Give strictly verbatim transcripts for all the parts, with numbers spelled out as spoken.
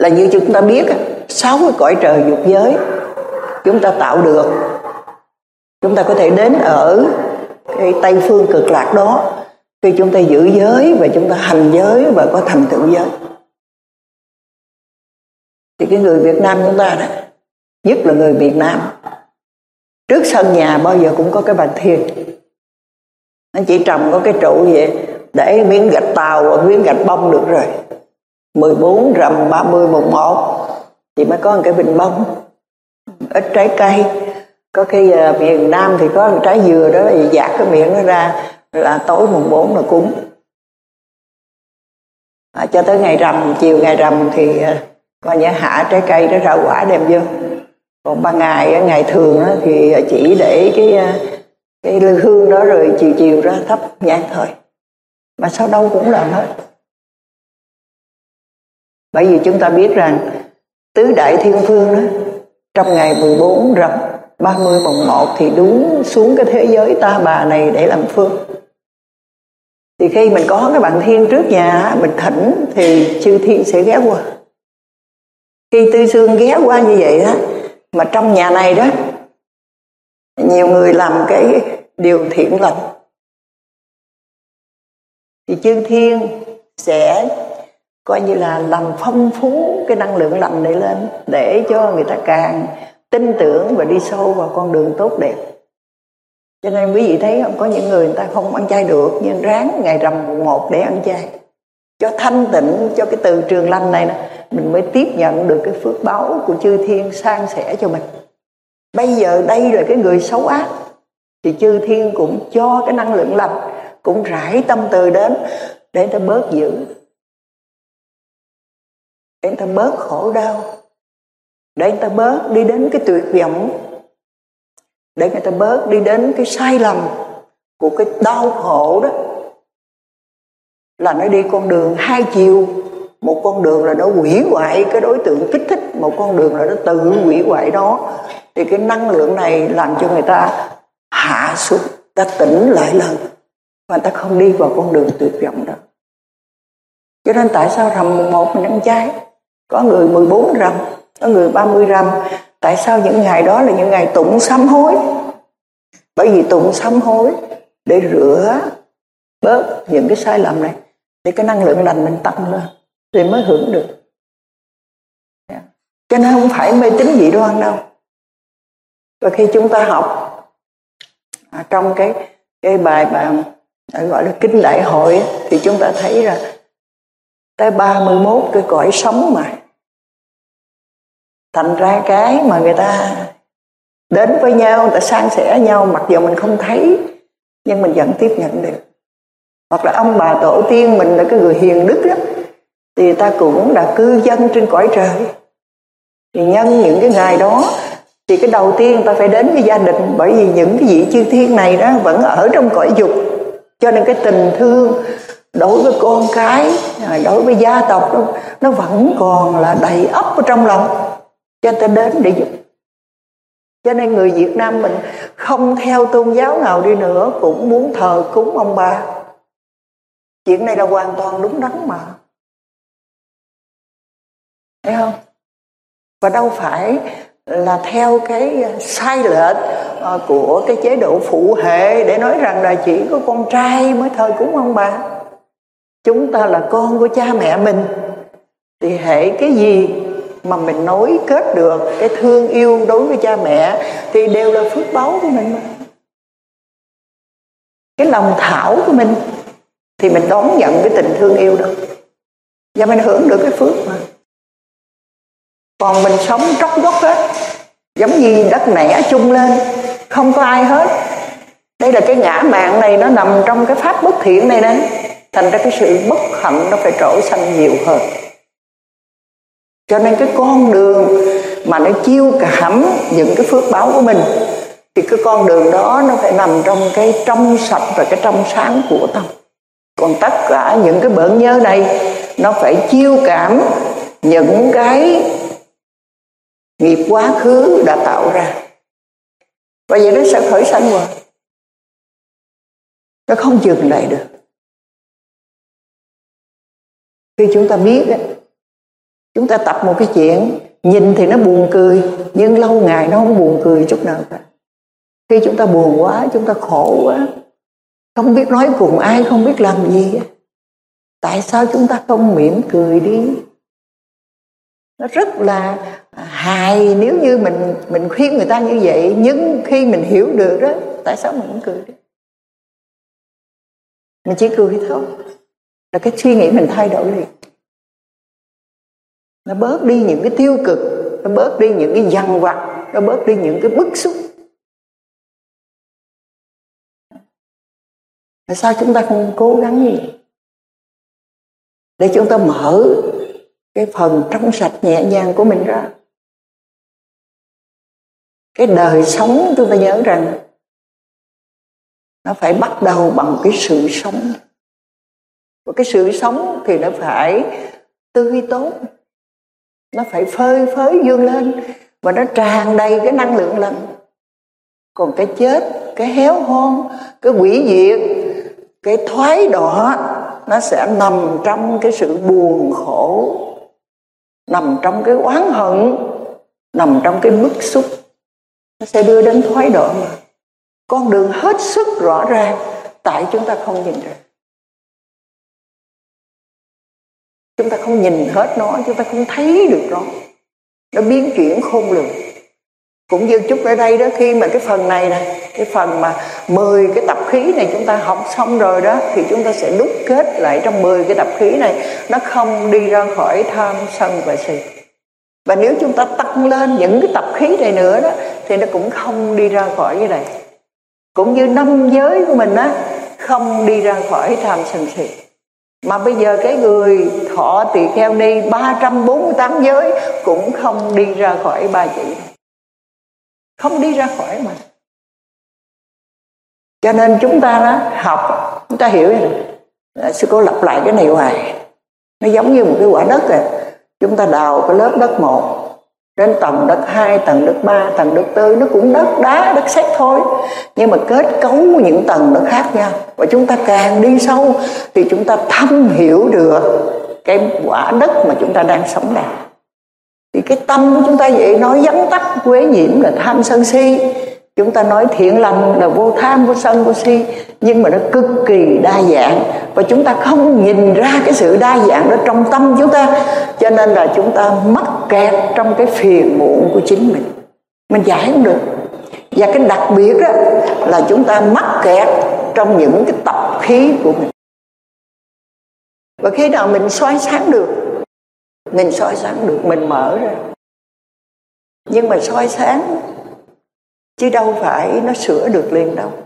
là như chúng ta biết sáu cái cõi trời dục giới chúng ta tạo được. Chúng ta có thể đến ở cái Tây phương cực lạc đó khi chúng ta giữ giới và chúng ta hành giới và có thành tựu giới. Thì cái người Việt Nam chúng ta đó, nhất là người Việt Nam, trước sân nhà bao giờ cũng có cái bàn thiền. Nó chỉ trồng có cái trụ vậy, để miếng gạch tàu và miếng gạch bông được rồi. mười bốn rằm ba mươi mùng một thì mới có một cái bình bông, ít trái cây. Có cái uh, miền Nam thì có một trái dừa đó, thì dạt cái miệng nó ra là tối mùng bốn là cúng. À, cho tới ngày rằm, chiều ngày rằm thì uh, coi như hạ trái cây đó ra quả đem vô. Còn ban ngày, ngày thường đó, thì chỉ để cái uh, cái lư hương đó rồi chiều chiều ra thắp nhang thôi. Mà sao đâu cũng làm hết. Bởi vì chúng ta biết rằng tứ đại thiên phương đó, trong ngày mười bốn rằm ba mươi mùng một thì đúng xuống cái thế giới ta bà này để làm phương. Thì khi mình có cái bàn thiên trước nhà, mình thỉnh thì chư thiên sẽ ghé qua. Khi Tư Xương ghé qua như vậy đó, mà trong nhà này đó nhiều người làm cái điều thiện lành, thì chư thiên sẽ coi như là làm phong phú cái năng lượng lành này lên, để cho người ta càng tin tưởng và đi sâu vào con đường tốt đẹp. Cho nên quý vị thấy không, có những người người ta không ăn chay được, nhưng ráng ngày rằm mùng một để ăn chay, cho thanh tịnh, cho cái từ trường lành này nè, mình mới tiếp nhận được cái phước báu của chư thiên san sẻ cho mình. Bây giờ đây là cái người xấu ác, thì chư thiên cũng cho cái năng lượng lành, cũng rải tâm từ đến để người ta bớt dữ, để người ta bớt khổ đau, để người ta bớt đi đến cái tuyệt vọng, để người ta bớt đi đến cái sai lầm của cái đau khổ đó. Là nó đi con đường hai chiều. Một con đường là nó hủy hoại cái đối tượng kích thích, một con đường là nó tự hủy hoại đó. Thì cái năng lượng này làm cho người ta hạ xuống, ta tỉnh lại lần, và ta không đi vào con đường tuyệt vọng đó. Cho nên tại sao rằm mùng một mình ăn chay? Có người mười bốn rằm, có người ba mươi rằm. Tại sao những ngày đó là những ngày tụng sám hối? Bởi vì tụng sám hối để rửa bớt những cái sai lầm này, để cái năng lượng lành mình tăng lên, thì mới hưởng được. Cho nên không phải mê tín dị đoan đâu. Và khi chúng ta học à, trong cái cái bài mà gọi là kinh đại hội, thì chúng ta thấy là tới ba mươi mốt cái cõi sống mà. Thành ra cái mà người ta đến với nhau, người ta san sẻ nhau, mặc dù mình không thấy, nhưng mình vẫn tiếp nhận được. Hoặc là ông bà tổ tiên mình là cái người hiền đức đó, thì ta cũng là cư dân trên cõi trời. Thì nhân những cái ngày đó, thì cái đầu tiên ta phải đến với gia đình. Bởi vì những cái vị chư thiên này đó vẫn ở trong cõi dục, cho nên cái tình thương đối với con cái, đối với gia tộc đó, nó vẫn còn là đầy ắp ở trong lòng, cho ta đến để giúp. Cho nên người Việt Nam mình không theo tôn giáo nào đi nữa cũng muốn thờ cúng ông bà. Chuyện này là hoàn toàn đúng đắn mà, thấy không? Và đâu phải là theo cái sai lệch của cái chế độ phụ hệ để nói rằng là chỉ có con trai mới thờ cúng ông bà. Chúng ta là con của cha mẹ mình, thì hệ cái gì mà mình nối kết được cái thương yêu đối với cha mẹ thì đều là phước báu của mình mà. Cái lòng thảo của mình thì mình đón nhận cái tình thương yêu đó, và mình hưởng được cái phước mà. Còn mình sống tróc gốc hết, giống như đất nẻ chung lên, không có ai hết. Đây là cái ngã mạn này, nó nằm trong cái pháp bất thiện này nè. Thành ra cái sự bất hạnh nó phải trổ sanh nhiều hơn. Cho nên cái con đường mà nó chiêu cảm những cái phước báo của mình, thì cái con đường đó nó phải nằm trong cái trong sạch và cái trong sáng của tâm. Còn tất cả những cái bợn nhơ này, nó phải chiêu cảm những cái nghiệp quá khứ đã tạo ra. Và vậy nó sẽ khởi sanh rồi, nó không dừng lại được. Khi chúng ta biết ấy, Chúng ta tập một cái chuyện nhìn thì nó buồn cười, nhưng lâu ngày nó không buồn cười chút nào cả. Khi chúng ta buồn quá, chúng ta khổ quá, không biết nói cùng ai, không biết làm gì, tại sao chúng ta không mỉm cười đi? Nó rất là hài nếu như mình mình khuyên người ta như vậy, nhưng khi mình hiểu được đó, tại sao mình không cười đi? Mình chỉ cười thôi, là cái suy nghĩ mình thay đổi liền. Nó bớt đi những cái tiêu cực, nó bớt đi những cái dằn vặt, nó bớt đi những cái bức xúc. Tại sao chúng ta không cố gắng gì để chúng ta mở cái phần trong sạch nhẹ nhàng của mình ra? Cái đời sống chúng ta nhớ rằng nó phải bắt đầu bằng cái sự sống. Và cái sự sống thì nó phải tươi tốt, nó phải phơi phới vươn lên, và nó tràn đầy cái năng lượng lành. Còn cái chết, cái héo hon, cái hủy diệt, cái thoái đọa, nó sẽ nằm trong cái sự buồn khổ, nằm trong cái oán hận, nằm trong cái bức xúc. Nó sẽ đưa đến thoái đọa mà. Con đường hết sức rõ ràng, tại chúng ta không nhìn ra. Chúng ta không nhìn hết nó, chúng ta không thấy được nó. Nó biến chuyển khôn lường. Cũng như chút ở đây đó, khi mà cái phần này nè, cái phần mà mười cái tập khí này chúng ta học xong rồi đó, thì chúng ta sẽ đúc kết lại trong mười cái tập khí này, nó không đi ra khỏi tham sân và si. Và nếu chúng ta tăng lên những cái tập khí này nữa đó, thì nó cũng không đi ra khỏi cái này. Cũng như năm giới của mình á, không đi ra khỏi tham sân si. Mà bây giờ cái người thọ tỳ kheo ni ba trăm bốn mươi tám giới cũng không đi ra khỏi ba chữ này. Không đi ra khỏi mà. Cho nên chúng ta đó, học, chúng ta hiểu rồi. Sư cô lặp lại cái này hoài. Nó giống như một cái quả đất à. Chúng ta đào cái lớp đất một, đến tầng đất hai, tầng đất ba, tầng đất tư, nó cũng đất đá, đất sét thôi. Nhưng mà kết cấu những tầng nó khác nhau. Và chúng ta càng đi sâu thì chúng ta thâm hiểu được cái quả đất mà chúng ta đang sống đây. Thì cái tâm của chúng ta vậy, nói vắn tắt quế nhiễm là tham sân si. Chúng ta nói thiện lành là vô tham, vô sân, vô si. Nhưng mà nó cực kỳ đa dạng. Và chúng ta không nhìn ra cái sự đa dạng đó trong tâm chúng ta. Cho nên là chúng ta mắc kẹt trong cái phiền muộn của chính mình. Mình giải không được. Và cái đặc biệt đó là chúng ta mắc kẹt trong những cái tập khí của mình. Và khi nào mình soi sáng được, mình soi sáng được, mình mở ra. Nhưng mà soi sáng chứ đâu phải nó sửa được liền đâu.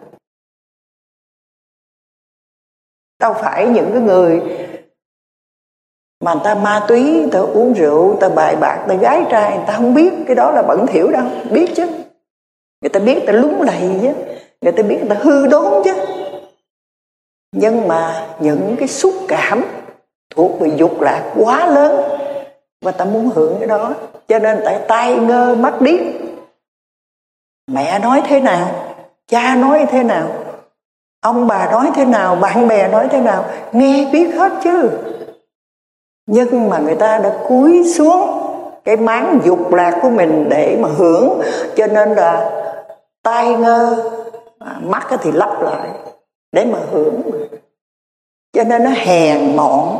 Đâu phải những cái người mà người ta ma túy, người ta uống rượu, người ta bài bạc, người ta gái trai, người ta không biết cái đó là bẩn thỉu đâu. Biết chứ. Người ta biết, người ta lúng lầy chứ. Người ta biết, người ta hư đốn chứ. Nhưng mà những cái xúc cảm thuộc về dục lạc quá lớn, và ta muốn hưởng cái đó, cho nên tại tai ngơ mắt điếc. Mẹ nói thế nào, cha nói thế nào, ông bà nói thế nào, bạn bè nói thế nào, nghe biết hết chứ. Nhưng mà người ta đã cúi xuống cái máng dục lạc của mình để mà hưởng, cho nên là tai ngơ, mắt thì lắp lại để mà hưởng. Cho nên nó hèn mọn.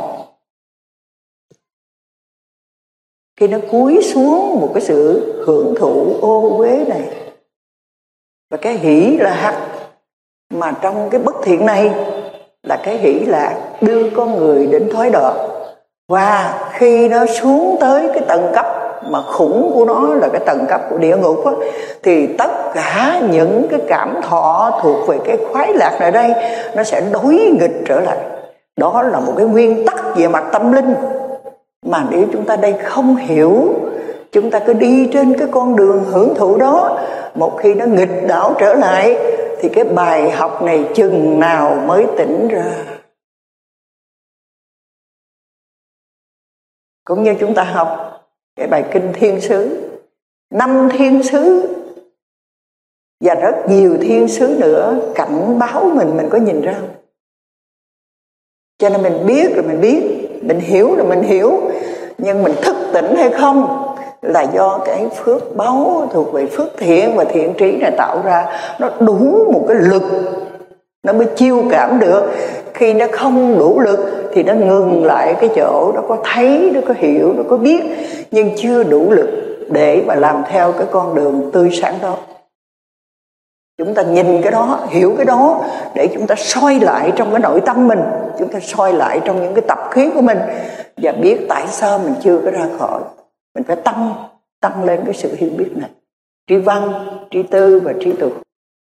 Khi nó cúi xuống một cái sự hưởng thụ ô uế này, và cái hỷ lạc mà trong cái bất thiện này là cái hỷ lạc đưa con người đến thoái đọa. Và khi nó xuống tới cái tầng cấp mà khủng của nó là cái tầng cấp của địa ngục á, thì tất cả những cái cảm thọ thuộc về cái khoái lạc này đây nó sẽ đối nghịch trở lại. Đó là một cái nguyên tắc về mặt tâm linh mà nếu chúng ta đây không hiểu, chúng ta cứ đi trên cái con đường hưởng thụ đó, một khi nó nghịch đảo trở lại thì cái bài học này chừng nào mới tỉnh ra. Cũng như chúng ta học cái bài kinh Thiên Sứ, năm thiên sứ và rất nhiều thiên sứ nữa cảnh báo mình, mình có nhìn ra không? Cho nên mình biết rồi mình biết, mình hiểu rồi mình hiểu. Nhưng mình thức tỉnh hay không là do cái phước báu thuộc về phước thiện và thiện trí này tạo ra. Nó đủ một cái lực nó mới chiêu cảm được. Khi nó không đủ lực thì nó ngừng lại cái chỗ nó có thấy, nó có hiểu, nó có biết, nhưng chưa đủ lực để mà làm theo cái con đường tươi sáng đó. Chúng ta nhìn cái đó, hiểu cái đó để chúng ta soi lại trong cái nội tâm mình, chúng ta soi lại trong những cái tập khí của mình và biết tại sao mình chưa có ra khỏi. Mình phải tăng tăng lên cái sự hiểu biết này, tri văn, tri tư và tri tụ.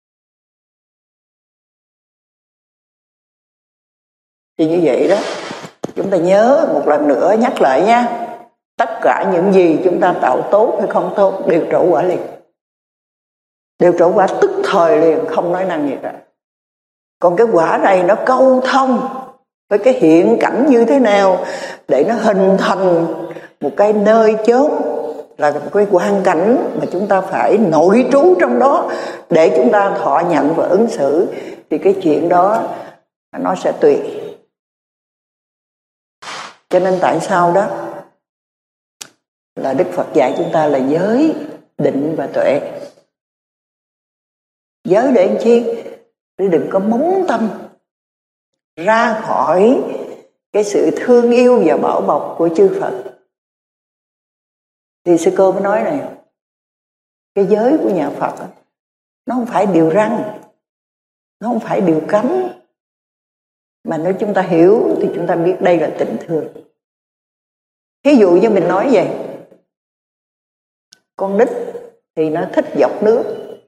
Thì như vậy đó, chúng ta nhớ một lần nữa nhắc lại nha. Tất cả những gì chúng ta tạo tốt hay không tốt đều trổ quả liền. Đều trổ quả tức thời liền, không nói năng gì cả. Còn cái quả này nó câu thông với cái hiện cảnh như thế nào để nó hình thành một cái nơi chốn, là một cái hoàn cảnh mà chúng ta phải nội trú trong đó để chúng ta thọ nhận và ứng xử, thì cái chuyện đó nó sẽ tùy. Cho nên tại sao đó là Đức Phật dạy chúng ta là giới, định và tuệ. Giới để làm chi? Để đừng có móng tâm ra khỏi cái sự thương yêu và bảo bọc của chư Phật. Thì sư cô mới nói này, cái giới của nhà Phật nó không phải điều răn, nó không phải điều cấm, mà nếu chúng ta hiểu thì chúng ta biết đây là tình thương. Ví dụ như mình nói vậy, con nít thì nó thích dọc nước.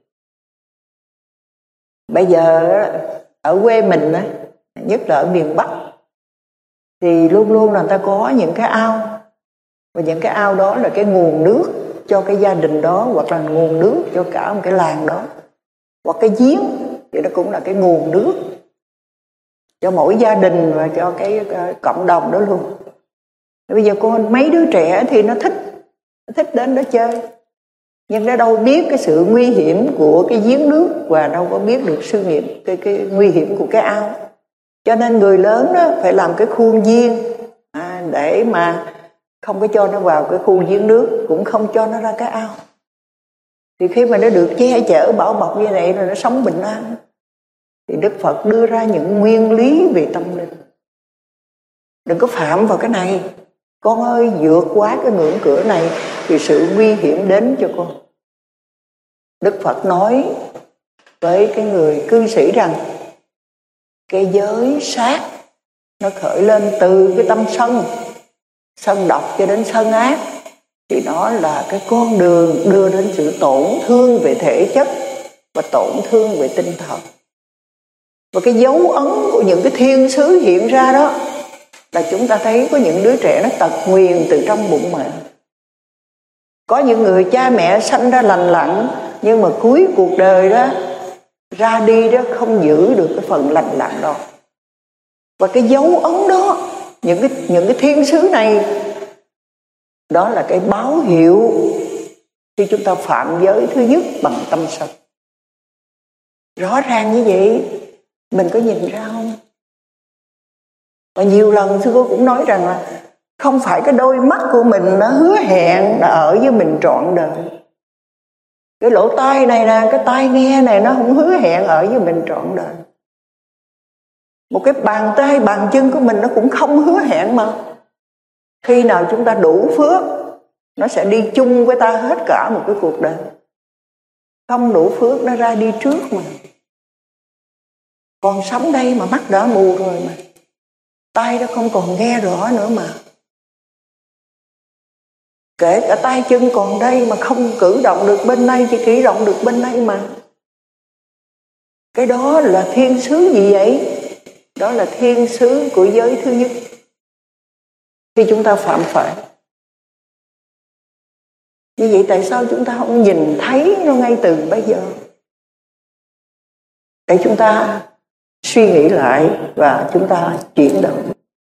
Bây giờ ở quê mình, nhất là ở miền Bắc, thì luôn luôn là người ta có những cái ao, và những cái ao đó là cái nguồn nước cho cái gia đình đó, hoặc là nguồn nước cho cả một cái làng đó. Hoặc cái giếng thì nó cũng là cái nguồn nước cho mỗi gia đình và cho cái cộng đồng đó luôn. Bây giờ con mấy đứa trẻ thì nó thích nó thích đến đó chơi, nhưng nó đâu biết cái sự nguy hiểm của cái giếng nước, và đâu có biết được sự nghiệm cái cái nguy hiểm của cái ao. Cho nên người lớn đó phải làm cái khuôn viên à, để mà không có cho nó vào cái khu giếng nước, cũng không cho nó ra cái ao. Thì khi mà nó được che chở bảo bọc như vậy rồi nó sống bình an, thì Đức Phật đưa ra những nguyên lý về tâm linh. Đừng có phạm vào cái này. Con ơi, vượt quá cái ngưỡng cửa này thì sự nguy hiểm đến cho con. Đức Phật nói với cái người cư sĩ rằng cái giới sát nó khởi lên từ cái tâm sân, sân độc cho đến sân ác, thì nó là cái con đường đưa đến sự tổn thương về thể chất và tổn thương về tinh thần. Và cái dấu ấn của những cái thiên sứ hiện ra đó là chúng ta thấy có những đứa trẻ nó tật nguyền từ trong bụng mẹ. Có những người cha mẹ sanh ra lành lặn, nhưng mà cuối cuộc đời đó ra đi đó không giữ được cái phần lành lặn đó. Và cái dấu ấn đó, những cái, những cái thiên sứ này, đó là cái báo hiệu khi chúng ta phạm giới thứ nhất bằng tâm sân. Rõ ràng như vậy, mình có nhìn ra không? Và nhiều lần sư cô cũng nói rằng là không phải cái đôi mắt của mình nó hứa hẹn là ở với mình trọn đời. Cái lỗ tai này nè, cái tai nghe này nó không hứa hẹn ở với mình trọn đời. Một cái bàn tay, bàn chân của mình nó cũng không hứa hẹn mà. Khi nào chúng ta đủ phước, nó sẽ đi chung với ta hết cả một cái cuộc đời. Không đủ phước nó ra đi trước mà. Còn sống đây mà mắt đã mù rồi mà. Tai nó không còn nghe rõ nữa mà. Kể cả tay chân còn đây mà không cử động được bên này, chỉ cử động được bên này mà. Cái đó là thiên sứ gì vậy? Đó là thiên sứ của giới thứ nhất. Khi chúng ta phạm phải. Như vậy tại sao chúng ta không nhìn thấy nó ngay từ bây giờ? Để chúng ta suy nghĩ lại và chúng ta chuyển động.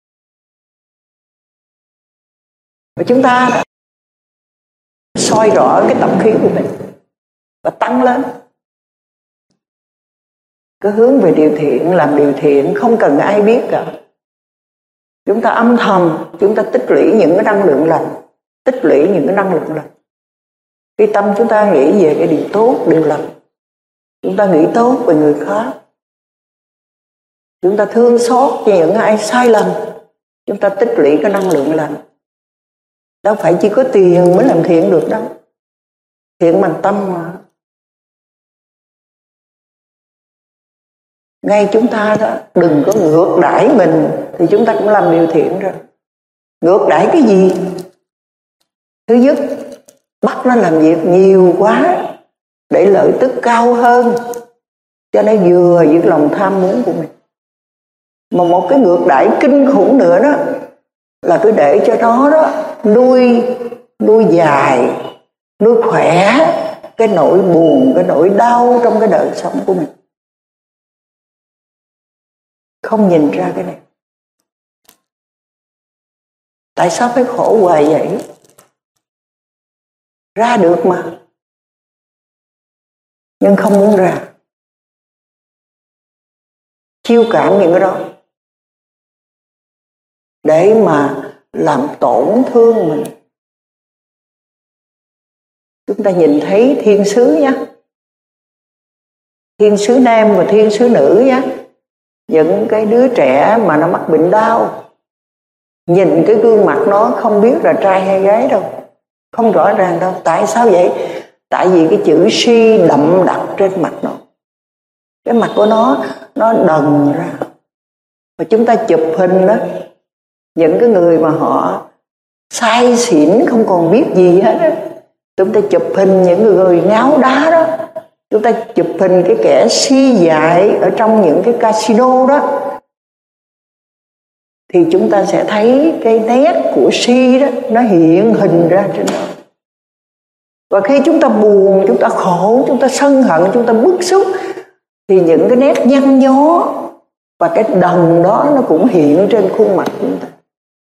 Và chúng ta soi rõ cái tâm khí của mình và tăng lên. Cứ hướng về điều thiện, làm điều thiện, không cần ai biết cả. Chúng ta âm thầm, chúng ta tích lũy những cái năng lượng lành, tích lũy những cái năng lượng lành. Khi tâm chúng ta nghĩ về cái điều tốt, điều lành, chúng ta nghĩ tốt về người khác, chúng ta thương xót cho những ai sai lầm, chúng ta tích lũy cái năng lượng lành. Đâu phải chỉ có tiền mới làm thiện được đâu. Thiện bằng tâm mà. Ngay chúng ta đó, đừng có ngược đãi mình thì chúng ta cũng làm điều thiện rồi. Ngược đãi cái gì? Thứ nhất, bắt nó làm việc nhiều quá để lợi tức cao hơn, cho nó vừa với lòng tham muốn của mình. Mà một cái ngược đãi kinh khủng nữa đó là cứ để cho nó đó nuôi nuôi dài, nuôi khỏe cái nỗi buồn, cái nỗi đau trong cái đời sống của mình. Không nhìn ra cái này. Tại sao phải khổ hoài vậy? Ra được mà, nhưng không muốn ra. Chiêu cảm những cái đó để mà làm tổn thương mình. Chúng ta nhìn thấy thiên sứ nhé, thiên sứ nam và thiên sứ nữ nhé. Những cái đứa trẻ mà nó mắc bệnh đau, nhìn cái gương mặt nó không biết là trai hay gái đâu, không rõ ràng đâu. Tại sao vậy? Tại vì cái chữ si đậm đặc trên mặt nó. Cái mặt của nó nó đần ra. Và chúng ta chụp hình đó, những cái người mà họ say xỉn không còn biết gì hết đó, chúng ta chụp hình những người ngáo đá đó, chúng ta chụp hình cái kẻ si dại ở trong những cái casino đó, thì chúng ta sẽ thấy cái nét của si đó nó hiện hình ra trên đó. Và khi chúng ta buồn, chúng ta khổ, chúng ta sân hận, chúng ta bức xúc, thì những cái nét nhăn nhó và cái đần đó nó cũng hiện trên khuôn mặt chúng ta.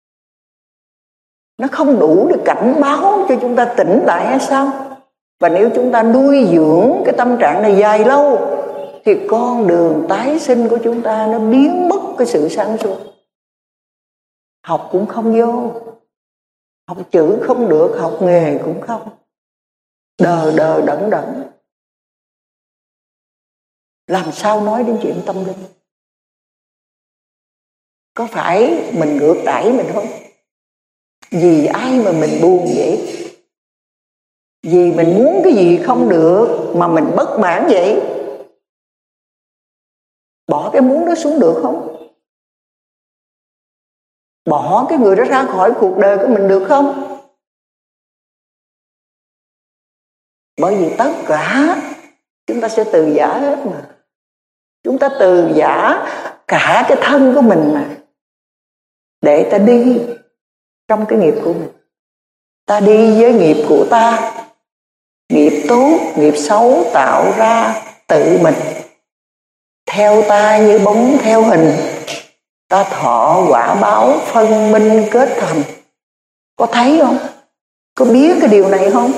Nó không đủ để cảnh báo cho chúng ta tỉnh lại hay sao? Và nếu chúng ta nuôi dưỡng cái tâm trạng này dài lâu thì con đường tái sinh của chúng ta nó biến mất cái sự sáng suốt. Học cũng không vô, học chữ không được, học nghề cũng không, đờ đờ đẫn đẫn. Làm sao nói đến chuyện tâm linh? Có phải mình ngược đãi mình không? Vì ai mà mình buồn vậy? Vì mình muốn cái gì không được mà mình bất mãn vậy? Bỏ cái muốn đó xuống được không? Bỏ cái người đó ra khỏi cuộc đời của mình được không? Bởi vì tất cả chúng ta sẽ từ giả hết mà. Chúng ta từ giả cả cái thân của mình mà, để ta đi trong cái nghiệp của mình. Ta đi với nghiệp của ta, nghiệp tốt, nghiệp xấu tạo ra tự mình. Theo ta như bóng theo hình, ta thọ quả báo phân minh kết thành. Có thấy không? Có biết cái điều này không?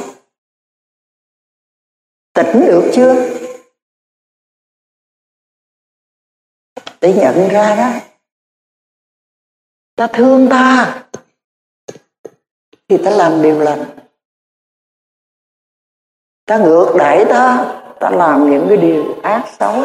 Tỉnh được chưa? Để nhận ra đó, ta thương ta thì ta làm điều lành. Ta ngược đãi ta, ta làm những cái điều ác xấu.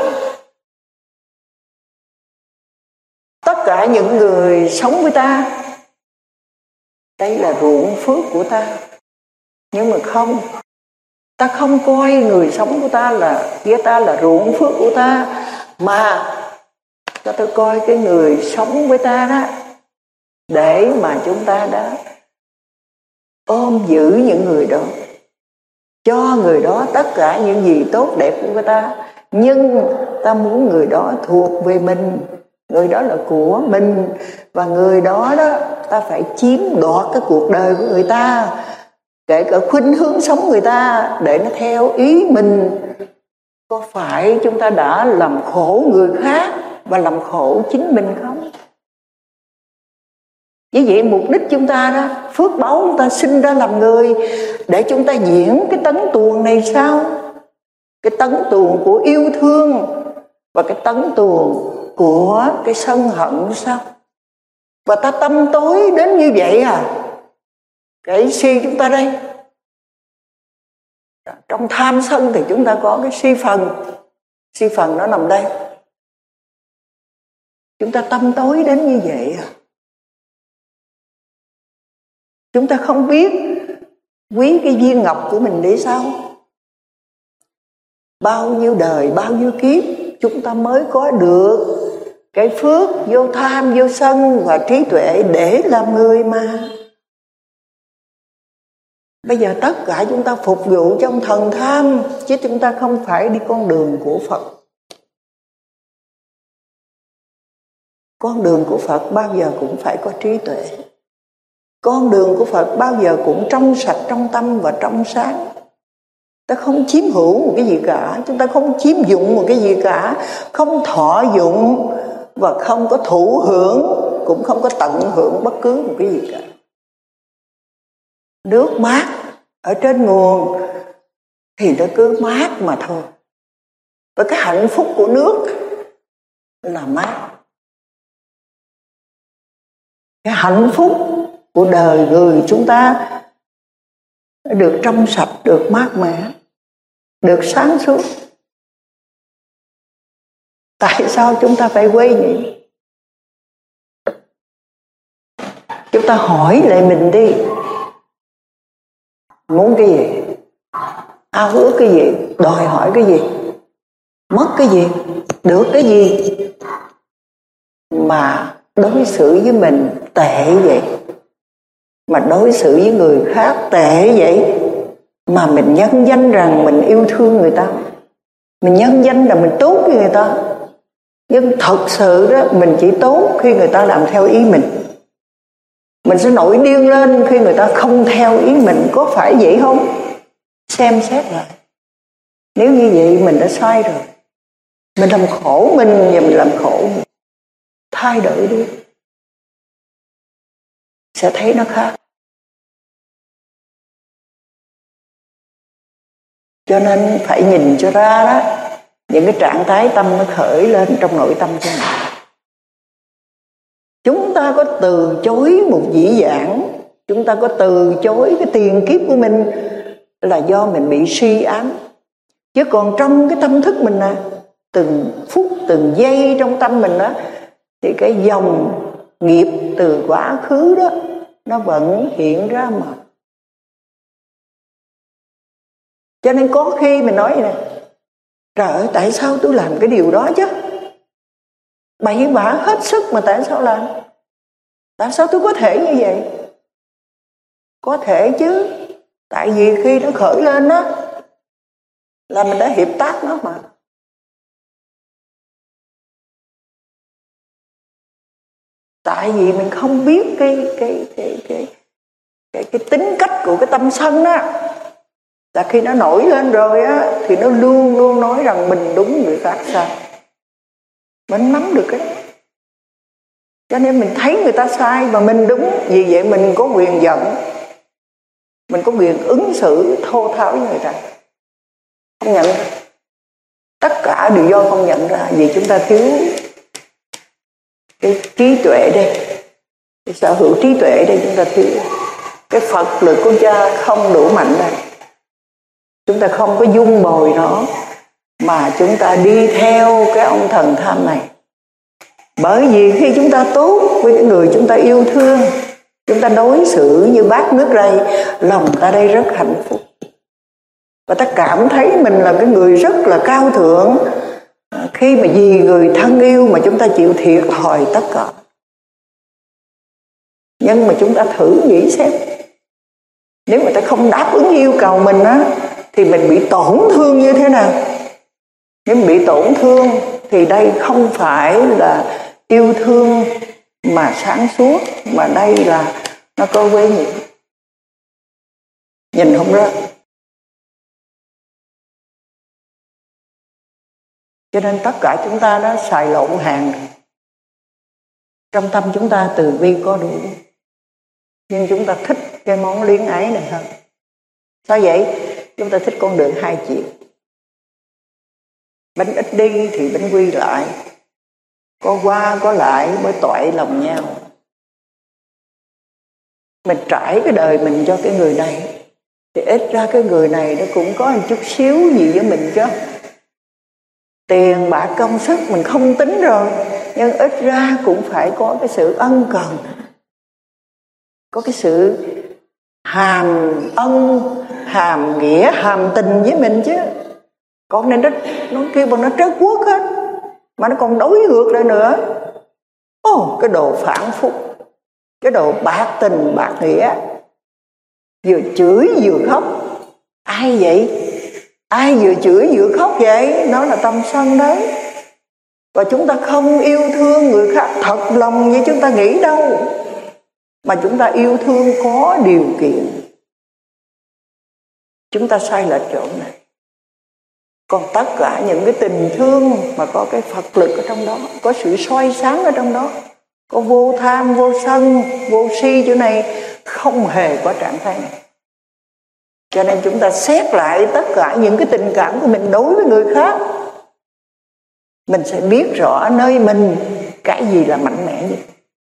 Tất cả những người sống với ta, đây là ruộng phước của ta. Nhưng mà không, ta không coi người sống của ta là với ta là ruộng phước của ta, mà cho tôi coi cái người sống với ta đó, để mà chúng ta đã ôm giữ những người đó, cho người đó tất cả những gì tốt đẹp của ta. Nhưng ta muốn người đó thuộc về mình, người đó là của mình, và người đó đó ta phải chiếm đoạt cái cuộc đời của người ta, kể cả khuynh hướng sống người ta để nó theo ý mình. Có phải chúng ta đã làm khổ người khác và làm khổ chính mình không? Vì vậy mục đích chúng ta đó, phước báu chúng ta sinh ra làm người để chúng ta diễn cái tấn tuồng này sao? Cái tấn tuồng của yêu thương và cái tấn tuồng của cái sân hận sao? Và ta tâm tối đến như vậy à? Cái si chúng ta đây, trong tham sân thì chúng ta có cái si phần. Si phần nó nằm đây. Chúng ta tâm tối đến như vậy à? Chúng ta không biết quý cái viên ngọc của mình để sao? Bao nhiêu đời, bao nhiêu kiếp chúng ta mới có được cái phước vô tham, vô sân và trí tuệ để làm người mà. Bây giờ tất cả chúng ta phục vụ trong thần tham, chứ chúng ta không phải đi con đường của Phật. Con đường của Phật bao giờ cũng phải có trí tuệ. Con đường của Phật bao giờ cũng trong sạch trong tâm và trong sáng. Ta không chiếm hữu một cái gì cả, chúng ta không chiếm dụng một cái gì cả, không thọ dụng và không có thụ hưởng, cũng không có tận hưởng bất cứ một cái gì cả. Nước mát ở trên nguồn thì nó cứ mát mà thôi. Và cái hạnh phúc của nước là mát. Cái hạnh phúc của đời người chúng ta được trong sạch, được mát mẻ, được sáng suốt. Tại sao chúng ta phải quay nhỉ? Chúng ta hỏi lại mình đi. Muốn cái gì? Ao ước cái gì? Đòi hỏi cái gì? Mất cái gì? Được cái gì? Mà đối xử với mình tệ vậy, mà đối xử với người khác tệ vậy, mà mình nhân danh rằng mình yêu thương người ta, mình nhân danh là mình tốt với người ta, nhưng thật sự đó mình chỉ tốt khi người ta làm theo ý mình. Mình sẽ nổi điên lên khi người ta không theo ý mình, có phải vậy không? Xem xét lại. Nếu như vậy mình đã sai rồi. Mình làm khổ mình và mình làm khổ mình. Thay đổi đi, sẽ thấy nó khác. Cho nên phải nhìn cho ra đó, những cái trạng thái tâm nó khởi lên trong nội tâm của mình. Chúng ta có từ chối một dĩ vãng, chúng ta có từ chối cái tiền kiếp của mình là do mình bị suy ám. Chứ còn trong cái tâm thức mình nè, từng phút từng giây trong tâm mình đó, thì cái dòng nghiệp từ quá khứ đó nó vẫn hiện ra mà. Cho nên có khi mình nói này, trời ơi tại sao tôi làm cái điều đó chứ? Bậy bạ hết sức mà tại sao làm? Tại sao tôi có thể như vậy? Có thể chứ. Tại vì khi nó khởi lên đó là mình đã hiệp tác nó mà. Tại vì mình không biết cái cái cái cái cái, cái tính cách của cái tâm sân á. Là khi nó nổi lên rồi á thì nó luôn luôn nói rằng mình đúng người khác sai. Mình nắm được cái đó. Cho nên mình thấy người ta sai và mình đúng, vì vậy mình có quyền giận, mình có quyền ứng xử thô tháo với người ta. Không nhận ra. Tất cả đều do không nhận ra, vì chúng ta thiếu cái trí tuệ đây, cái sở hữu trí tuệ đây chúng ta thiếu. Cái Phật lực của cha không đủ mạnh đây. Chúng ta không có dung bồi nó, mà chúng ta đi theo cái ông thần tham này. Bởi vì khi chúng ta tốt với cái người chúng ta yêu thương, chúng ta đối xử như bát nước đây, lòng ta đây rất hạnh phúc. Và ta cảm thấy mình là cái người rất là cao thượng, khi mà vì người thân yêu mà chúng ta chịu thiệt thòi tất cả. Nhưng mà chúng ta thử nghĩ xem, nếu mà ta không đáp ứng yêu cầu mình á, thì mình bị tổn thương như thế nào? Nếu bị tổn thương thì đây không phải là yêu thương mà sáng suốt, mà đây là nó có quê nhiễm. Nhìn không ra. Cho nên tất cả chúng ta đã xài lộn hàng. Trong tâm chúng ta từ bi có đủ, nhưng chúng ta thích cái món luyến ái này hơn. Sao vậy? Chúng ta thích con đường hai chiều. Bánh ít đi thì bánh quy lại, có qua có lại mới toại lòng nhau. mình trải cái đời mình cho cái người này, thì ít ra cái người này nó cũng có một chút xíu gì với mình chứ. Tiền bạc công sức mình không tính rồi, nhưng ít ra cũng phải có cái sự ân cần, có cái sự hàm ân, hàm nghĩa, hàm tình với mình chứ. Còn nên nó, nó kêu bằng nó trớt quốc hết, mà nó còn đối ngược lại nữa. Ồ, cái đồ phản phúc, cái đồ bạc tình bạc nghĩa, vừa chửi vừa khóc. Ai vậy? Ai vừa chửi vừa khóc vậy? Nó là tâm sân đấy. Và chúng ta không yêu thương người khác thật lòng như chúng ta nghĩ đâu, mà chúng ta yêu thương có điều kiện. Chúng ta sai lệch chỗ này. Còn tất cả những cái tình thương mà có cái Phật lực ở trong đó, có sự soi sáng ở trong đó, có vô tham, vô sân, vô si, chỗ này không hề có trạng thái này. Cho nên chúng ta xét lại tất cả những cái tình cảm của mình đối với người khác, mình sẽ biết rõ nơi mình cái gì là mạnh mẽ nhất.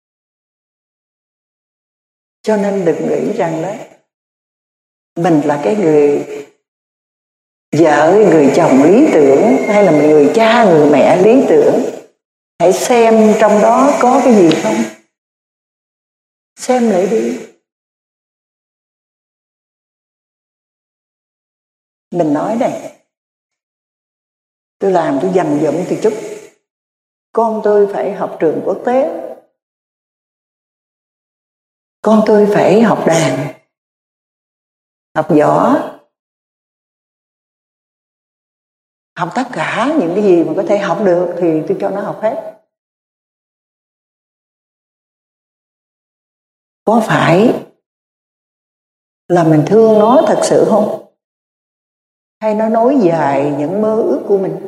Cho nên đừng nghĩ rằng đó mình là cái người vợ, người chồng lý tưởng, hay là người cha, người mẹ lý tưởng. Hãy xem trong đó có cái gì không. Xem lại đi. Mình nói này, tôi làm tôi dành dụm từ chút, con tôi phải học trường quốc tế, con tôi phải học đàn, học võ, học tất cả những cái gì mà có thể học được thì tôi cho nó học hết. Có phải là mình thương nó thật sự không? Hay nó nói dài những mơ ước của mình?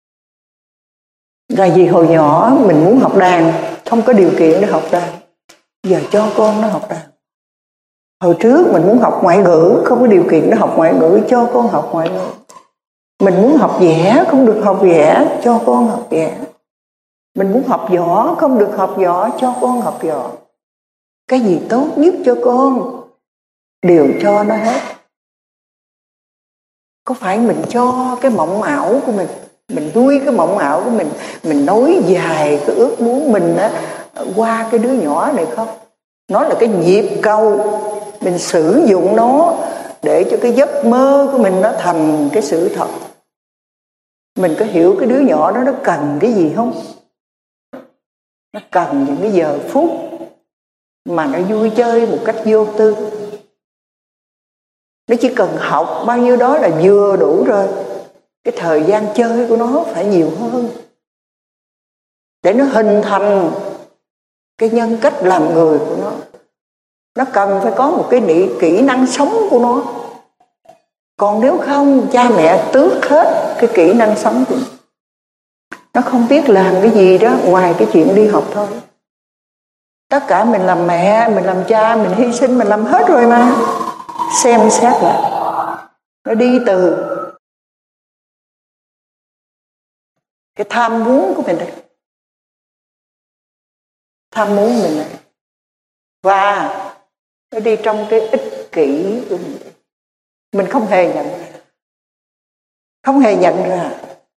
Là vì hồi nhỏ mình muốn học đàn, không có điều kiện để học đàn, giờ cho con nó học đàn. Hồi trước mình muốn học ngoại ngữ, không có điều kiện để học ngoại ngữ, cho con học ngoại ngữ. Mình muốn học vẽ, không được học vẽ, cho con học vẽ. Mình muốn học võ, không được học võ, cho con học võ. Cái gì tốt nhất cho con đều cho nó hết. Có phải mình cho cái mộng ảo của mình, mình nuôi cái mộng ảo của mình, mình nối dài cái ước muốn mình á qua cái đứa nhỏ này không? Nó là cái nhịp cầu, mình sử dụng nó để cho cái giấc mơ của mình nó thành cái sự thật. Mình có hiểu cái đứa nhỏ đó nó cần cái gì không? Nó cần những cái giờ phút mà nó vui chơi một cách vô tư. Nó chỉ cần học bao nhiêu đó là vừa đủ rồi. Cái thời gian chơi của nó phải nhiều hơn, để nó hình thành cái nhân cách làm người của nó. Nó cần phải có một cái kỹ năng sống của nó. Còn nếu không, cha mẹ tước hết cái kỹ năng sống của nó. Nó không biết làm cái gì đó ngoài cái chuyện đi học thôi. Tất cả mình làm mẹ, mình làm cha, mình hy sinh, mình làm hết rồi mà. Xem xét lại, nó đi từ cái tham muốn của mình đây, tham muốn mình này, và nó đi trong cái ích kỷ của mình. Mình không hề nhận ra, không hề nhận ra.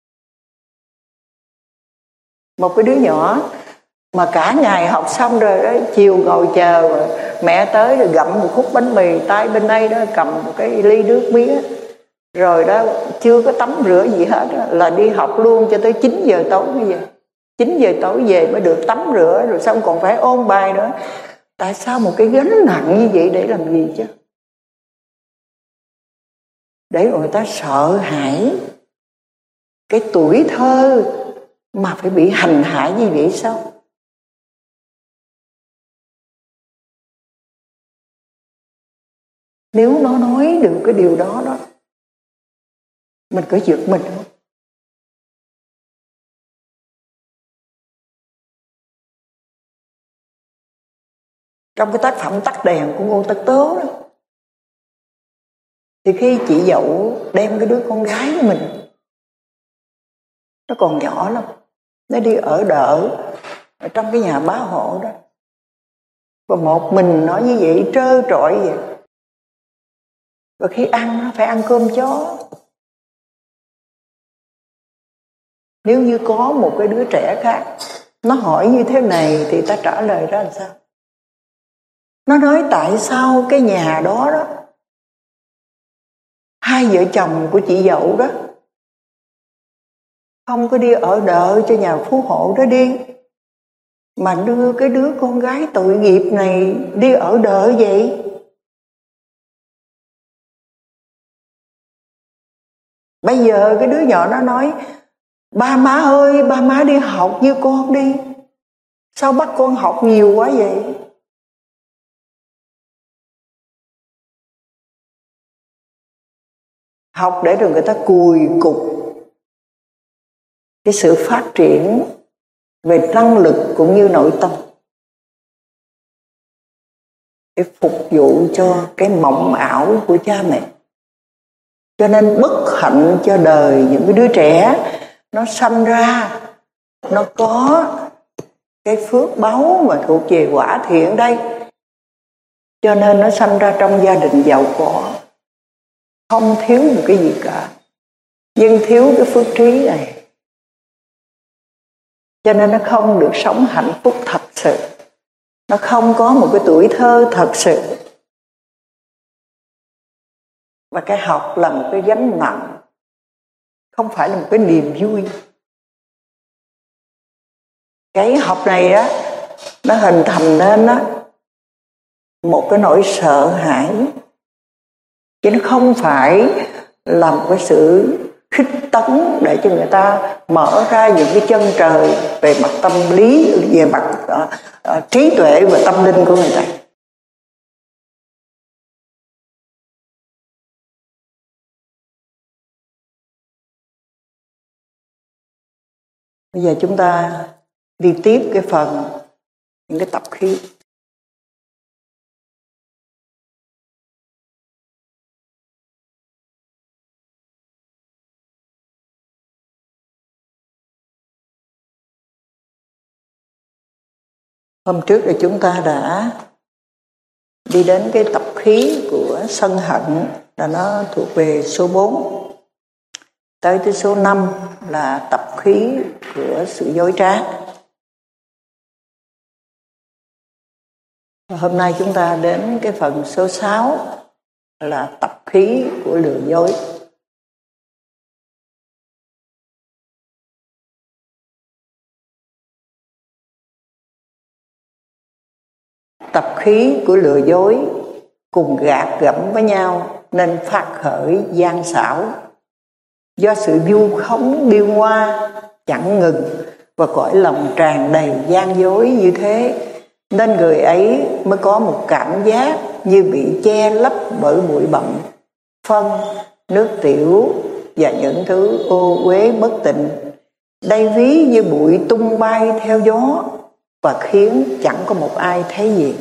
Một cái đứa nhỏ mà cả ngày học xong rồi đó, chiều ngồi chờ mà mẹ tới rồi gặm một khúc bánh mì, tay bên đây đó cầm một cái ly nước mía, rồi đó chưa có tắm rửa gì hết đó, là đi học luôn cho tới chín giờ tối mới về. chín giờ tối về mới được tắm rửa, rồi xong còn phải ôn bài nữa. Tại sao một cái gánh nặng như vậy để làm gì chứ? Để người ta sợ hãi cái tuổi thơ mà phải bị hành hạ như vậy sao? Nếu nó nói được cái điều đó đó, mình có giật mình không? Trong cái tác phẩm Tắt đèn của Ngô Tất Tố đó, thì khi chị dậu đem cái đứa con gái của mình, nó còn nhỏ lắm, nó đi ở đợ ở trong cái nhà bá hộ đó, và một mình nó như vậy trơ trọi vậy. Và khi ăn nó phải ăn cơm chó. Nếu như có một cái đứa trẻ khác nó hỏi như thế này thì ta trả lời ra làm sao? Nó nói tại sao cái nhà đó đó, hai vợ chồng của chị dậu đó không có đi ở đợi cho nhà phú hộ đó đi, mà đưa cái đứa con gái tội nghiệp này đi ở đợi vậy? Bây giờ cái đứa nhỏ nó nói ba má ơi, ba má đi học như con đi, sao bắt con học nhiều quá vậy? Học để rồi người ta cùi cục cái sự phát triển về năng lực cũng như nội tâm để phục vụ cho cái mộng ảo của cha mẹ. Cho nên bất hạnh cho đời những cái đứa trẻ nó sanh ra, nó có cái phước báu mà thuộc về quả thiện đây, cho nên nó sanh ra trong gia đình giàu có, không thiếu một cái gì cả, nhưng thiếu cái phước trí này, cho nên nó không được sống hạnh phúc thật sự, nó không có một cái tuổi thơ thật sự. Và cái học là một cái gánh nặng, không phải là một cái niềm vui. Cái học này á, nó hình thành nên á một cái nỗi sợ hãi, chứ nó không phải là một cái sự khích tấn để cho người ta mở ra những cái chân trời về mặt tâm lý, về mặt uh, uh, trí tuệ và tâm linh của người ta. Bây giờ chúng ta đi tiếp cái phần những cái tập khí. Hôm trước là chúng ta đã đi đến cái tập khí của sân hận, là nó thuộc về số bốn. Tới tới số năm là tập khí của sự dối trá. Và hôm nay chúng ta đến cái phần số sáu là tập khí của lừa dối. Tập khí của lừa dối cùng gạt gẫm với nhau nên phát khởi gian xảo. Do sự vu khống điêu ngoa chẳng ngừng và cõi lòng tràn đầy gian dối như thế, nên người ấy mới có một cảm giác như bị che lấp bởi bụi bặm, phân, nước tiểu và những thứ ô uế bất tịnh. Đây ví như bụi tung bay theo gió và khiến chẳng có một ai thấy gì.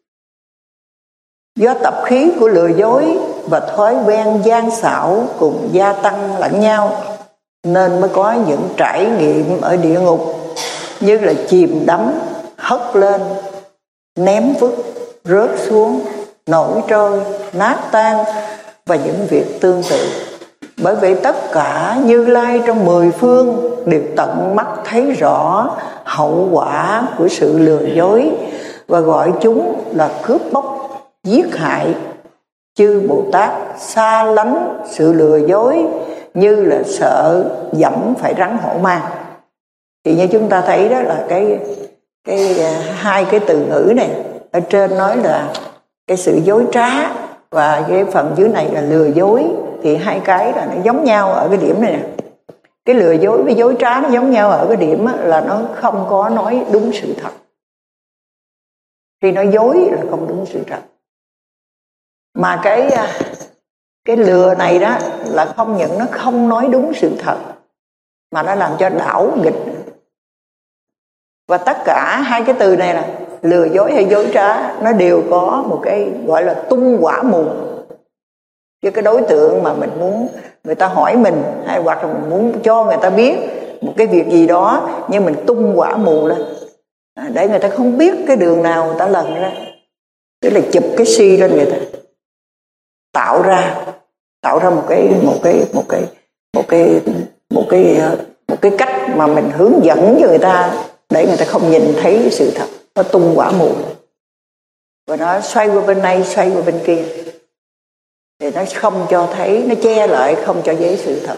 Do tập khí của lừa dối và thói quen gian xảo cùng gia tăng lẫn nhau, nên mới có những trải nghiệm ở địa ngục như là chìm đắm, hất lên, ném vứt, rớt xuống, nổi trôi, nát tan và những việc tương tự. Bởi vậy tất cả Như Lai trong mười phương đều tận mắt thấy rõ hậu quả của sự lừa dối và gọi chúng là cướp bóc, giết hại. Chư Bồ Tát xa lánh sự lừa dối như là sợ dẫm phải rắn hổ mang. Thì như chúng ta thấy đó là cái cái hai cái từ ngữ này, ở trên nói là cái sự dối trá và cái phần dưới này là lừa dối, thì hai cái là nó giống nhau ở cái điểm này nè. Cái lừa dối với dối trá nó giống nhau ở cái điểm là nó không có nói đúng sự thật. Khi nói dối là không đúng sự thật. Mà cái cái lừa này đó là không những nó không nói đúng sự thật, mà nó làm cho đảo nghịch. Và tất cả hai cái từ này là lừa dối hay dối trá, nó đều có một cái gọi là tung quả mù. Chứ cái đối tượng mà mình muốn người ta hỏi mình, hay hoặc là mình muốn cho người ta biết một cái việc gì đó, nhưng mình tung quả mù lên để người ta không biết cái đường nào người ta lần ra. tức là chụp cái si lên người ta, tạo ra tạo ra một cái một cái một cái một cái một cái một cái cách mà mình hướng dẫn cho người ta để người ta không nhìn thấy sự thật, nó tung quả mù và nó xoay qua bên này xoay qua bên kia, thì nó không cho thấy, nó che lại không cho thấy sự thật.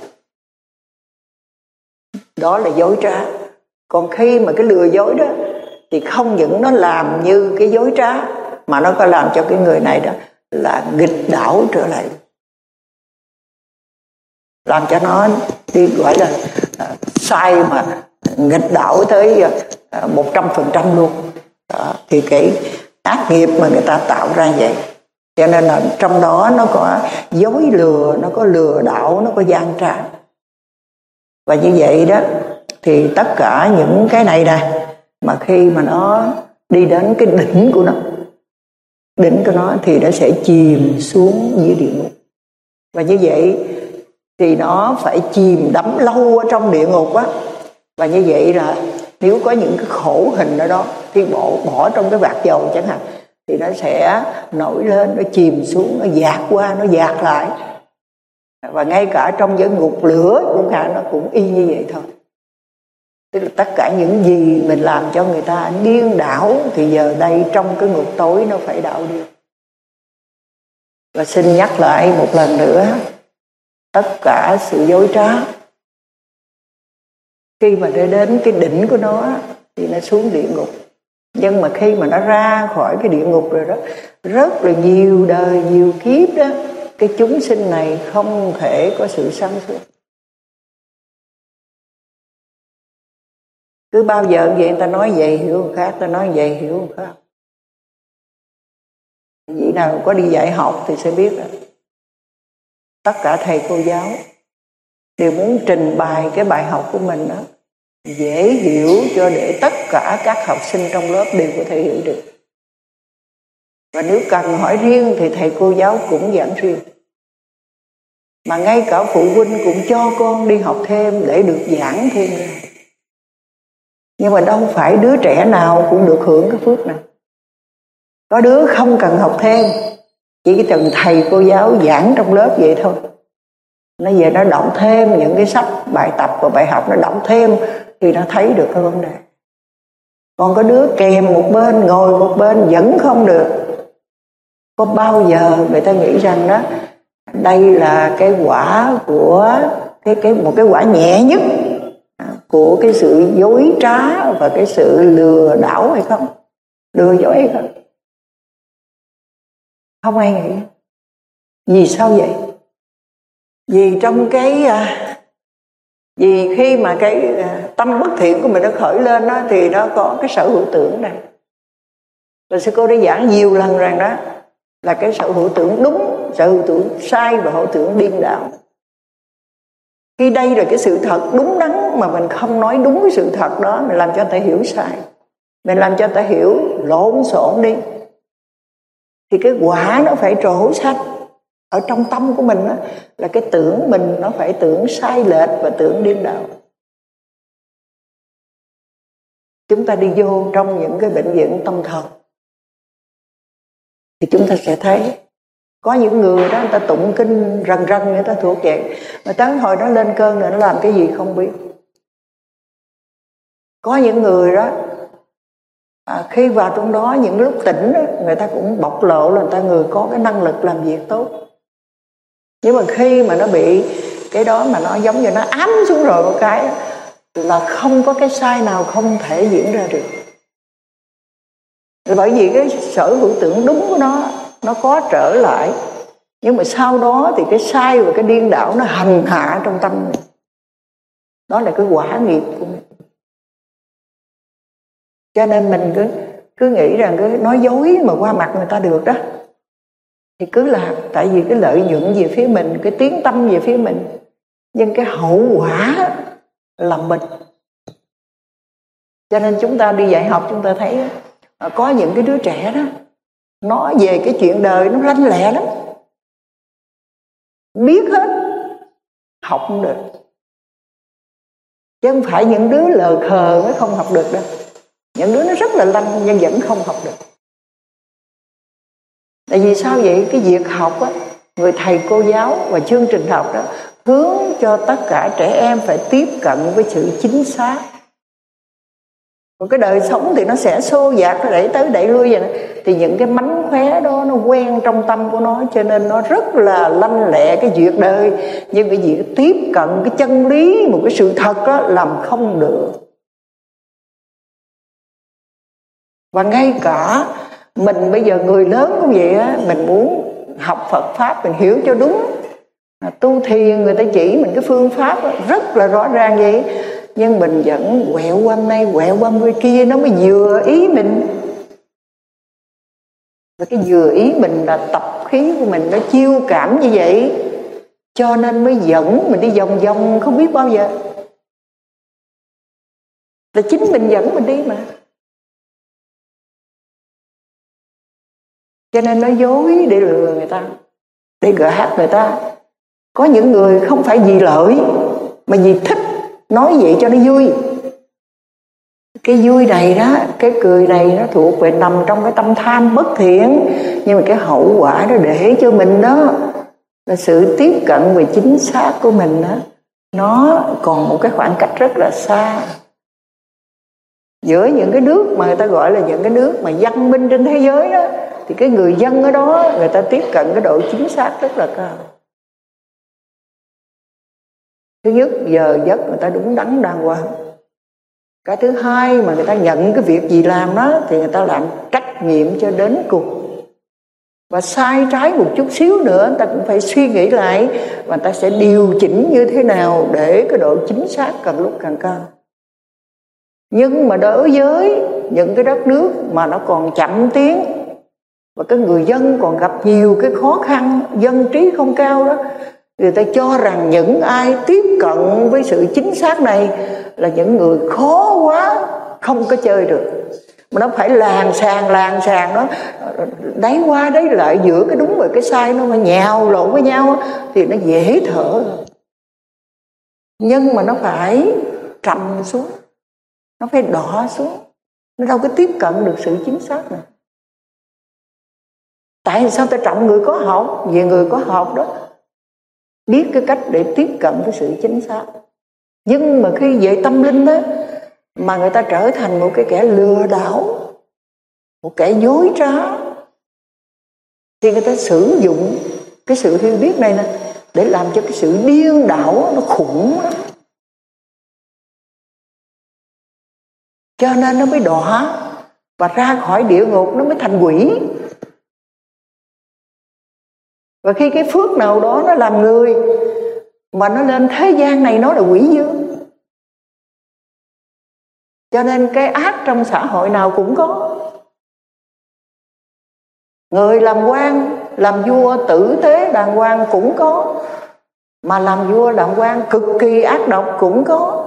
Đó là dối trá. Còn khi mà cái lừa dối đó thì không những nó làm như cái dối trá mà nó có làm cho cái người này đó là nghịch đảo trở lại, làm cho nó đi gọi là uh, sai mà nghịch đảo tới một trăm phần trăm luôn. Đó, thì cái ác nghiệp mà người ta tạo ra vậy, cho nên là trong đó nó có dối lừa, nó có lừa đảo, nó có gian trá. Và như vậy đó thì tất cả những cái này nè, mà khi mà nó đi đến cái đỉnh của nó, đỉnh của nó thì nó sẽ chìm xuống dưới địa ngục. Và như vậy thì nó phải chìm đắm lâu ở trong địa ngục á. Và như vậy là nếu có những cái khổ hình ở đó thì bỏ, bỏ trong cái vạc dầu chẳng hạn, thì nó sẽ nổi lên, nó chìm xuống, nó dạt qua, nó dạt lại. Và ngay cả trong giới ngục lửa cũng cả nó cũng y như vậy thôi. Tức là tất cả những gì mình làm cho người ta điên đảo thì giờ đây trong cái ngục tối nó phải đảo điên. Và xin nhắc lại một lần nữa, tất cả sự dối trá khi mà nó đến cái đỉnh của nó thì nó xuống địa ngục. Nhưng mà khi mà nó ra khỏi cái địa ngục rồi đó, rất là nhiều đời, nhiều kiếp đó, cái chúng sinh này không thể có sự sáng suốt. Cứ bao giờ vậy người ta nói vậy hiểu một khác, ta nói vậy hiểu một khác. Vị nào có đi dạy học thì sẽ biết rồi. Tất cả thầy cô giáo đều muốn trình bày cái bài học của mình đó dễ hiểu, cho để tất cả các học sinh trong lớp đều có thể hiểu được. Và nếu cần hỏi riêng thì thầy cô giáo cũng giảng riêng. Mà ngay cả phụ huynh cũng cho con đi học thêm để được giảng thêm ra. Nhưng mà đâu phải đứa trẻ nào cũng được hưởng cái phước này. Có đứa không cần học thêm, chỉ cái từng thầy cô giáo giảng trong lớp vậy thôi. Nó về nó đọc thêm những cái sách, bài tập và bài học, nó đọc thêm thì nó thấy được cái vấn đề. Còn có đứa kèm một bên, ngồi một bên vẫn không được. Có bao giờ người ta nghĩ rằng đó, đây là cái quả của cái, cái, một cái quả nhẹ nhất của cái sự dối trá và cái sự lừa đảo hay không? Lừa dối hay không? Không ai nghĩ. Vì sao vậy? Vì trong cái vì khi mà cái tâm bất thiện của mình nó khởi lên đó, thì nó có cái sở hữu tưởng này. Và sư cô đã giảng nhiều lần rằng đó là cái sở hữu tưởng đúng, sở hữu tưởng sai và hữu tưởng điên đảo. Khi đây là cái sự thật đúng đắn mà mình không nói đúng cái sự thật đó, mình làm cho người ta hiểu sai, mình làm cho người ta hiểu lộn xộn đi, thì cái quả nó phải trổ sạch. Ở trong tâm của mình đó, là cái tưởng mình nó phải tưởng sai lệch và tưởng điên đảo. Chúng ta đi vô trong những cái bệnh viện tâm thần thì chúng ta sẽ thấy có những người đó người ta tụng kinh rần rần, người ta thuộc vậy, mà tới hồi nó lên cơn rồi nó làm cái gì không biết. Có những người đó à, khi vào trong đó những lúc tỉnh đó, người ta cũng bộc lộ là người ta người có cái năng lực làm việc tốt. Nhưng mà khi mà nó bị cái đó mà nó giống như nó ám xuống rồi một cái là không có cái sai nào không thể diễn ra được. Bởi vì cái sở hữu tưởng đúng của nó nó có trở lại, nhưng mà sau đó thì cái sai và cái điên đảo nó hành hạ trong tâm mình. Đó là cái quả nghiệp của mình. Cho nên mình cứ cứ nghĩ rằng cứ nói dối mà qua mặt người ta được đó thì cứ làm, tại vì cái lợi nhuận về phía mình, cái tiếng tâm về phía mình, nhưng cái hậu quả là mình. Cho nên chúng ta đi dạy học chúng ta thấy có những cái đứa trẻ đó nói về cái chuyện đời nó lanh lẹ lắm, biết hết, học không được. Chứ không phải những đứa lờ khờ mới không học được đâu. Những đứa nó rất là lanh nhưng vẫn không học được. Tại vì sao vậy? Cái việc học á, người thầy cô giáo và chương trình học đó hướng cho tất cả trẻ em phải tiếp cận với sự chính xác. Còn cái đời sống thì nó sẽ xô dạt, nó đẩy tới đẩy lui vậy đó. Thì những cái mánh khóe đó nó quen trong tâm của nó, cho nên nó rất là lanh lẹ cái việc đời. Nhưng cái việc tiếp cận cái chân lý, một cái sự thật đó, làm không được. Và ngay cả mình bây giờ người lớn cũng vậy á, mình muốn học Phật Pháp, mình hiểu cho đúng, tu thiền người ta chỉ mình cái phương pháp đó, rất là rõ ràng vậy, nhưng mình vẫn quẹo qua này quẹo qua bên kia, nó mới vừa ý mình. Và cái vừa ý mình là tập khí của mình nó chiêu cảm như vậy, cho nên mới dẫn mình đi vòng vòng không biết bao giờ. Là chính mình dẫn mình đi mà. Cho nên nó dối để lừa người ta, để gạt người ta. Có những người không phải vì lợi, mà vì thích nói vậy cho nó vui. Cái vui này đó, cái cười này nó thuộc về nằm trong cái tâm tham bất thiện. Nhưng mà cái hậu quả nó để cho mình đó là sự tiếp cận về chính xác của mình đó, nó còn một cái khoảng cách rất là xa. Giữa những cái nước mà người ta gọi là những cái nước mà văn minh trên thế giới đó, thì cái người dân ở đó người ta tiếp cận cái độ chính xác rất là cao. Thứ nhất, giờ giấc người ta đúng đắn đàng hoàng. Cái thứ hai, mà người ta nhận cái việc gì làm đó thì người ta làm trách nhiệm cho đến cùng. Và sai trái một chút xíu nữa người ta cũng phải suy nghĩ lại, và người ta sẽ điều chỉnh như thế nào để cái độ chính xác càng lúc càng cao. Nhưng mà đối với những cái đất nước mà nó còn chậm tiến, và cái người dân còn gặp nhiều cái khó khăn, dân trí không cao đó, người ta cho rằng những ai tiếp cận với sự chính xác này là những người khó quá, không có chơi được. Mà nó phải làng sàng làng sàng đó, đáy qua đấy lại, giữa cái đúng và cái sai nó phải nhào lộn với nhau thì nó dễ thở. Nhưng mà nó phải trầm xuống, nó phải đỏ xuống, nó đâu có tiếp cận được sự chính xác này. Tại sao ta trọng người có học? Vì người có học đó biết cái cách để tiếp cận với sự chính xác. Nhưng mà khi về tâm linh đó, mà người ta trở thành một cái kẻ lừa đảo, một kẻ dối trá, thì người ta sử dụng cái sự hiểu biết này nè để làm cho cái sự điên đảo nó khủng lắm. Cho nên nó mới đọa, và ra khỏi địa ngục nó mới thành quỷ. Và khi cái phước nào đó nó làm người, mà nó lên thế gian này nó là quỷ dương. Cho nên cái ác trong xã hội nào cũng có. Người làm quan, làm vua tử tế đàng hoàng cũng có, mà làm vua làm quan cực kỳ ác độc cũng có.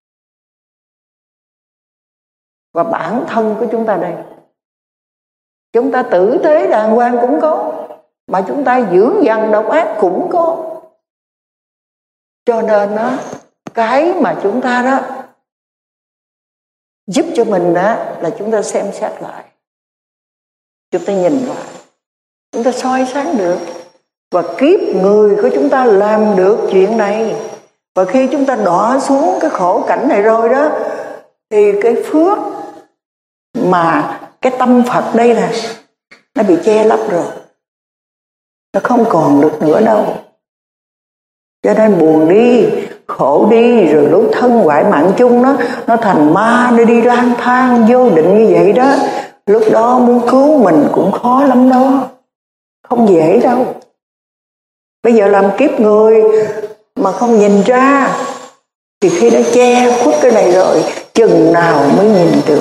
Và bản thân của chúng ta đây, chúng ta tử tế đàng hoàng cũng có, mà chúng ta dưỡng dằn độc ác cũng có. Cho nên đó, cái mà chúng ta đó giúp cho mình đó là chúng ta xem xét lại, chúng ta nhìn lại, chúng ta soi sáng được. Và kiếp người của chúng ta làm được chuyện này. Và khi chúng ta đọa xuống cái khổ cảnh này rồi đó, thì cái phước mà cái tâm Phật đây nè, nó bị che lấp rồi, nó không còn được nữa đâu. Cho nên buồn đi, khổ đi, rồi lúc thân hoại mạng chung nó nó thành ma, nó đi lang thang vô định như vậy đó. Lúc đó muốn cứu mình cũng khó lắm đó, không dễ đâu. Bây giờ làm kiếp người mà không nhìn ra, thì khi nó che khuất cái này rồi, chừng nào mới nhìn được.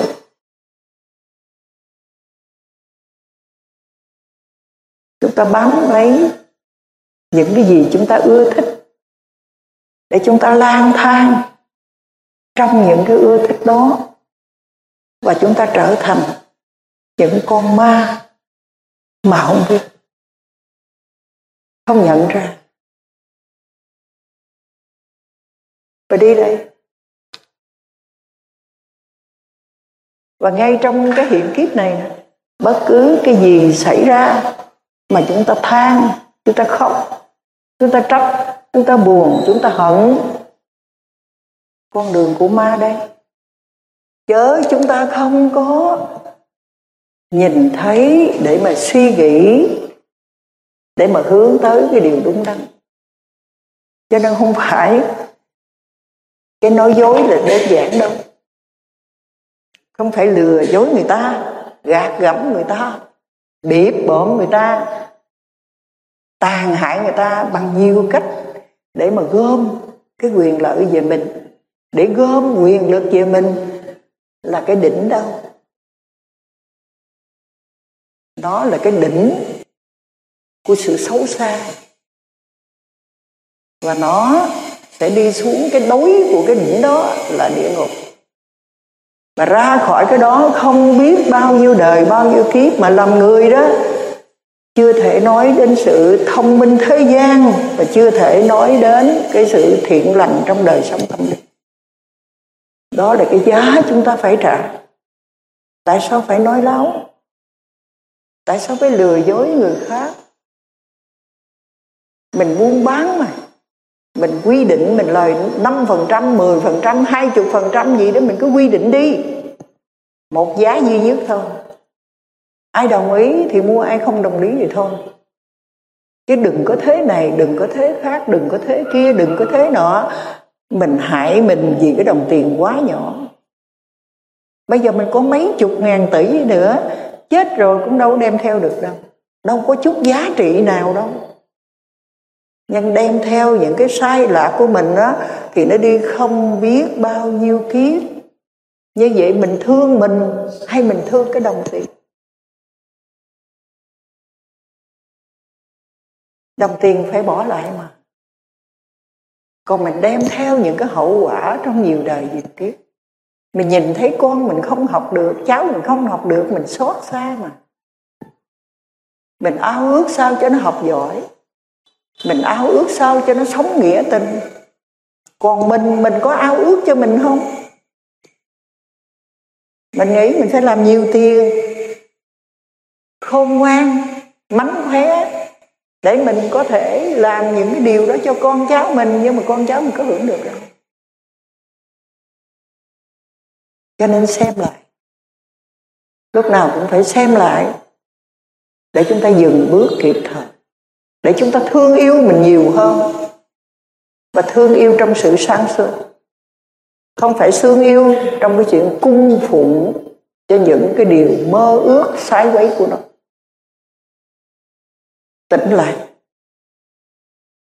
Chúng ta bám lấy những cái gì chúng ta ưa thích, để chúng ta lang thang trong những cái ưa thích đó, và chúng ta trở thành những con ma mà không biết, không nhận ra. Và đi đây. Và ngay trong cái hiện kiếp này, bất cứ cái gì xảy ra mà chúng ta than, chúng ta khóc, chúng ta trách, chúng ta buồn, chúng ta hận. Con đường của ma đây. Chớ chúng ta không có nhìn thấy để mà suy nghĩ, để mà hướng tới cái điều đúng đắn. Cho nên không phải cái nói dối là đơn giản đâu. Không phải lừa dối người ta, gạt gẫm người ta, bịp bợm người ta, tàn hại người ta bằng nhiều cách để mà gom cái quyền lợi về mình, để gom quyền lực về mình là cái đỉnh đâu. Đó là cái đỉnh của sự xấu xa. Và nó sẽ đi xuống cái đáy của cái đỉnh đó là địa ngục. Và ra khỏi cái đó không biết bao nhiêu đời, bao nhiêu kiếp mà làm người đó. Chưa thể nói đến sự thông minh thế gian, và chưa thể nói đến cái sự thiện lành trong đời sống tâm linh. Đó là cái giá chúng ta phải trả. Tại sao phải nói láo? Tại sao phải lừa dối người khác? Mình buôn bán mà. Mình quy định mình lời năm phần trăm, mười phần trăm, hai mươi phần trăm gì đó mình cứ quy định đi. Một giá duy nhất thôi. Ai đồng ý thì mua, ai không đồng ý thì thôi. Chứ đừng có thế này, đừng có thế khác, đừng có thế kia, đừng có thế nọ. Mình hại mình vì cái đồng tiền quá nhỏ. Bây giờ mình có mấy chục ngàn tỷ nữa, chết rồi cũng đâu đem theo được đâu. Đâu có chút giá trị nào đâu. Nhưng đem theo những cái sai lạc của mình đó, thì nó đi không biết bao nhiêu kiếp. Như vậy mình thương mình hay mình thương cái đồng tiền? Đồng tiền phải bỏ lại mà. Còn mình đem theo những cái hậu quả trong nhiều đời nhiều kiếp. Mình nhìn thấy con mình không học được, cháu mình không học được, mình xót xa mà. Mình ao ước sao cho nó học giỏi, mình ao ước sao cho nó sống nghĩa tình. Còn mình, mình có ao ước cho mình không? Mình nghĩ mình phải làm nhiều tiền, khôn ngoan, mánh khóe, để mình có thể làm những cái điều đó cho con cháu mình. Nhưng mà con cháu mình có hưởng được đâu. Cho nên xem lại. Lúc nào cũng phải xem lại, để chúng ta dừng bước kịp thời, để chúng ta thương yêu mình nhiều hơn. Và thương yêu trong sự sáng suốt, không phải thương yêu trong cái chuyện cung phụng cho những cái điều mơ ước sai quấy của nó. Tỉnh lại,